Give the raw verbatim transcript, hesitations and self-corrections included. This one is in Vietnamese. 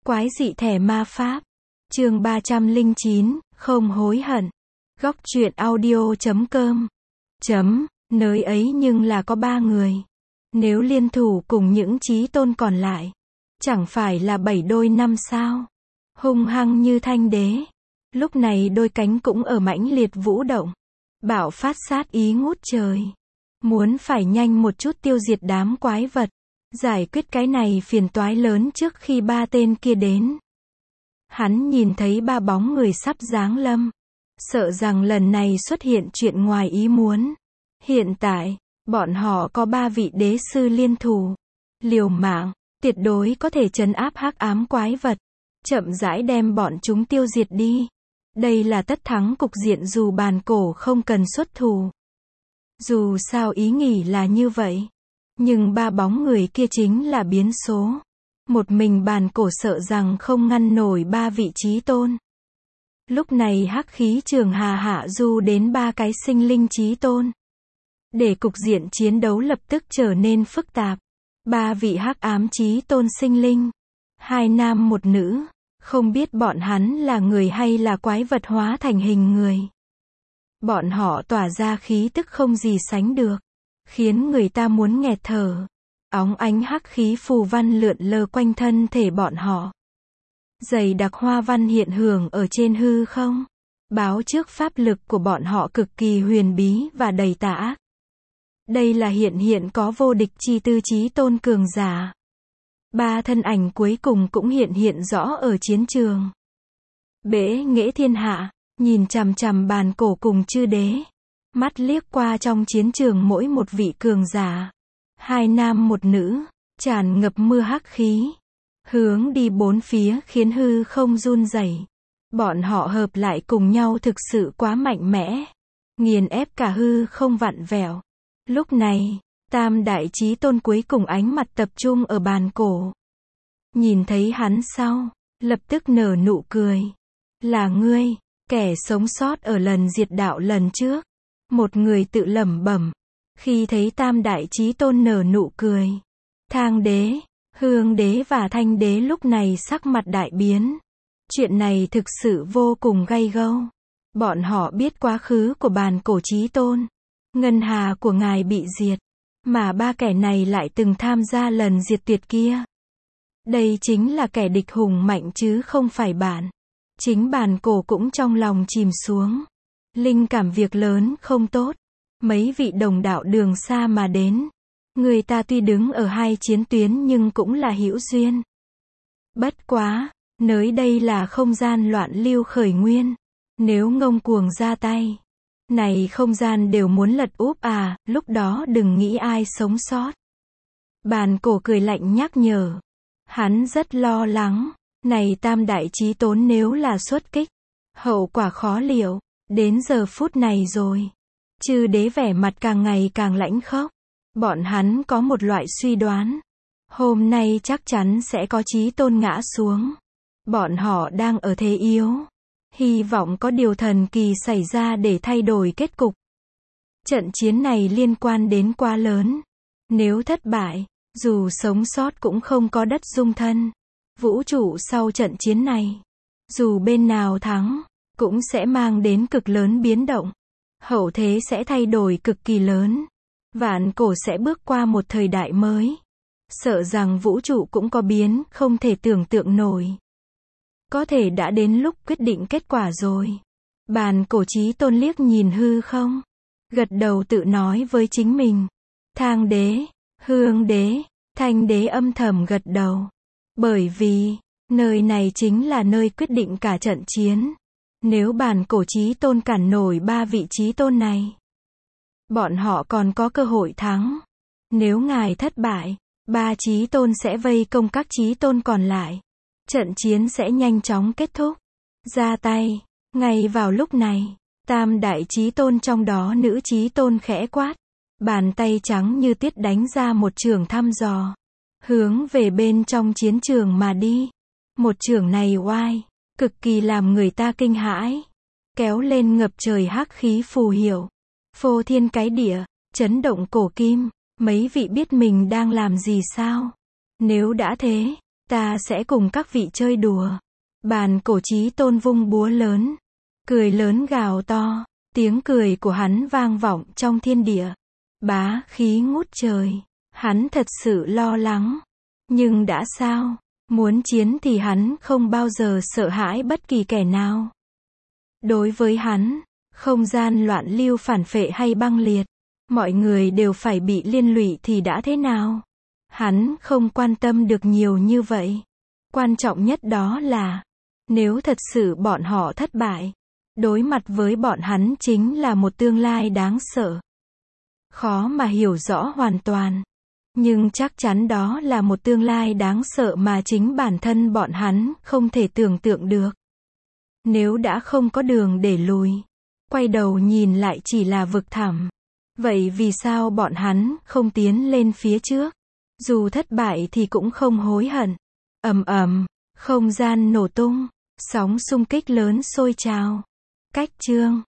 Quái dị thẻ ma pháp. Chương ba trăm lẻ chín, không hối hận. Góc truyện audio chấm com. Chấm, nơi ấy nhưng là có ba người. Nếu liên thủ cùng những chí tôn còn lại, chẳng phải là bảy đôi năm sao? Hung hăng như thanh đế. Lúc này đôi cánh cũng ở mãnh liệt vũ động. Bạo phát sát ý ngút trời. Muốn phải nhanh một chút tiêu diệt đám quái vật. Giải quyết cái này phiền toái lớn trước khi ba tên kia đến. Hắn nhìn thấy ba bóng người sắp giáng lâm. Sợ rằng lần này xuất hiện chuyện ngoài ý muốn. Hiện tại, bọn họ có ba vị đế sư liên thủ. Liều mạng, tuyệt đối có thể trấn áp hắc ám quái vật. Chậm rãi đem bọn chúng tiêu diệt đi. Đây là tất thắng cục diện dù bàn cổ không cần xuất thủ. Dù sao ý nghĩ là như vậy. Nhưng ba bóng người kia chính là biến số. Một mình bàn cổ sợ rằng không ngăn nổi ba vị chí tôn. Lúc này hắc khí trường hà hạ du đến ba cái sinh linh chí tôn. Để cục diện chiến đấu lập tức trở nên phức tạp. Ba vị hắc ám chí tôn sinh linh. Hai nam một nữ. Không biết bọn hắn là người hay là quái vật hóa thành hình người. Bọn họ tỏa ra khí tức không gì sánh được. Khiến người ta muốn nghẹt thở. Óng ánh hắc khí phù văn lượn lờ quanh thân thể bọn họ. Dày đặc hoa văn hiện hưởng ở trên hư không. Báo trước pháp lực của bọn họ cực kỳ huyền bí và đầy tà ác. Đây là hiện hiện có vô địch chi tư chí tôn cường giả. Ba thân ảnh cuối cùng cũng hiện hiện rõ ở chiến trường. Bế nghệ thiên hạ, nhìn chằm chằm bàn cổ cùng chư đế. Mắt liếc qua trong chiến trường mỗi một vị cường giả. Hai nam một nữ, tràn ngập mưa hắc khí. Hướng đi bốn phía khiến hư không run rẩy. Bọn họ hợp lại cùng nhau thực sự quá mạnh mẽ. Nghiền ép cả hư không vặn vẹo. Lúc này, tam đại chí tôn cuối cùng ánh mặt tập trung ở bàn cổ. Nhìn thấy hắn sau, lập tức nở nụ cười. Là ngươi, kẻ sống sót ở lần diệt đạo lần trước. Một người tự lẩm bẩm. Khi thấy tam đại chí tôn nở nụ cười. Thang đế, hương đế và thanh đế lúc này sắc mặt đại biến. Chuyện này thực sự vô cùng gay gâu. Bọn họ biết quá khứ của bàn cổ chí tôn. Ngân hà của ngài bị diệt. Mà ba kẻ này lại từng tham gia lần diệt tuyệt kia. Đây chính là kẻ địch hùng mạnh chứ không phải bạn. Chính bàn cổ cũng trong lòng chìm xuống. Linh cảm việc lớn không tốt. Mấy vị đồng đạo đường xa mà đến. Người ta tuy đứng ở hai chiến tuyến nhưng cũng là hữu duyên. Bất quá, nơi đây là không gian loạn lưu khởi nguyên. Nếu ngông cuồng ra tay. Này không gian đều muốn lật úp à, lúc đó đừng nghĩ ai sống sót. Bàn cổ cười lạnh nhắc nhở. Hắn rất lo lắng. Này tam đại chí tôn nếu là xuất kích. Hậu quả khó liệu. Đến giờ phút này rồi. Chư đế vẻ mặt càng ngày càng lãnh khốc. Bọn hắn có một loại suy đoán. Hôm nay chắc chắn sẽ có chí tôn ngã xuống. Bọn họ đang ở thế yếu. Hy vọng có điều thần kỳ xảy ra để thay đổi kết cục. Trận chiến này liên quan đến quá lớn. Nếu thất bại, dù sống sót cũng không có đất dung thân. Vũ trụ sau trận chiến này, dù bên nào thắng, cũng sẽ mang đến cực lớn biến động. Hậu thế sẽ thay đổi cực kỳ lớn. Vạn cổ sẽ bước qua một thời đại mới. Sợ rằng vũ trụ cũng có biến không thể tưởng tượng nổi. Có thể đã đến lúc quyết định kết quả rồi. Bàn cổ chí tôn liếc nhìn hư không. Gật đầu tự nói với chính mình. Thang đế, hương đế, thanh đế âm thầm gật đầu. Bởi vì, nơi này chính là nơi quyết định cả trận chiến. Nếu bàn cổ chí tôn cản nổi ba vị chí tôn này, bọn họ còn có cơ hội thắng. Nếu ngài thất bại, ba chí tôn sẽ vây công các chí tôn còn lại. Trận chiến sẽ nhanh chóng kết thúc. Ra tay. Ngay vào lúc này, tam đại chí tôn trong đó nữ chí tôn khẽ quát. Bàn tay trắng như tuyết đánh ra một chưởng thăm dò. Hướng về bên trong chiến trường mà đi. Một chưởng này oai. Cực kỳ làm người ta kinh hãi. Kéo lên ngập trời hắc khí phù hiệu. Phô thiên cái địa, chấn động cổ kim. Mấy vị biết mình đang làm gì sao? Nếu đã thế, Ta sẽ cùng các vị chơi đùa. Bàn cổ chí tôn vung búa lớn, cười lớn gào to, tiếng cười của hắn vang vọng trong thiên địa. Bá khí ngút trời, hắn thật sự lo lắng. Nhưng đã sao? Muốn chiến thì hắn không bao giờ sợ hãi bất kỳ kẻ nào. Đối với hắn, không gian loạn lưu phản phệ hay băng liệt, mọi người đều phải bị liên lụy thì đã thế nào? Hắn không quan tâm được nhiều như vậy. Quan trọng nhất đó là, nếu thật sự bọn họ thất bại, đối mặt với bọn hắn chính là một tương lai đáng sợ. Khó mà hiểu rõ hoàn toàn. Nhưng chắc chắn đó là một tương lai đáng sợ mà chính bản thân bọn hắn không thể tưởng tượng được. Nếu đã không có đường để lùi, quay đầu nhìn lại chỉ là vực thẳm. Vậy vì sao bọn hắn không tiến lên phía trước? Dù thất bại thì cũng không hối hận. Ầm ầm, không gian nổ tung, sóng xung kích lớn sôi trào. Cách chương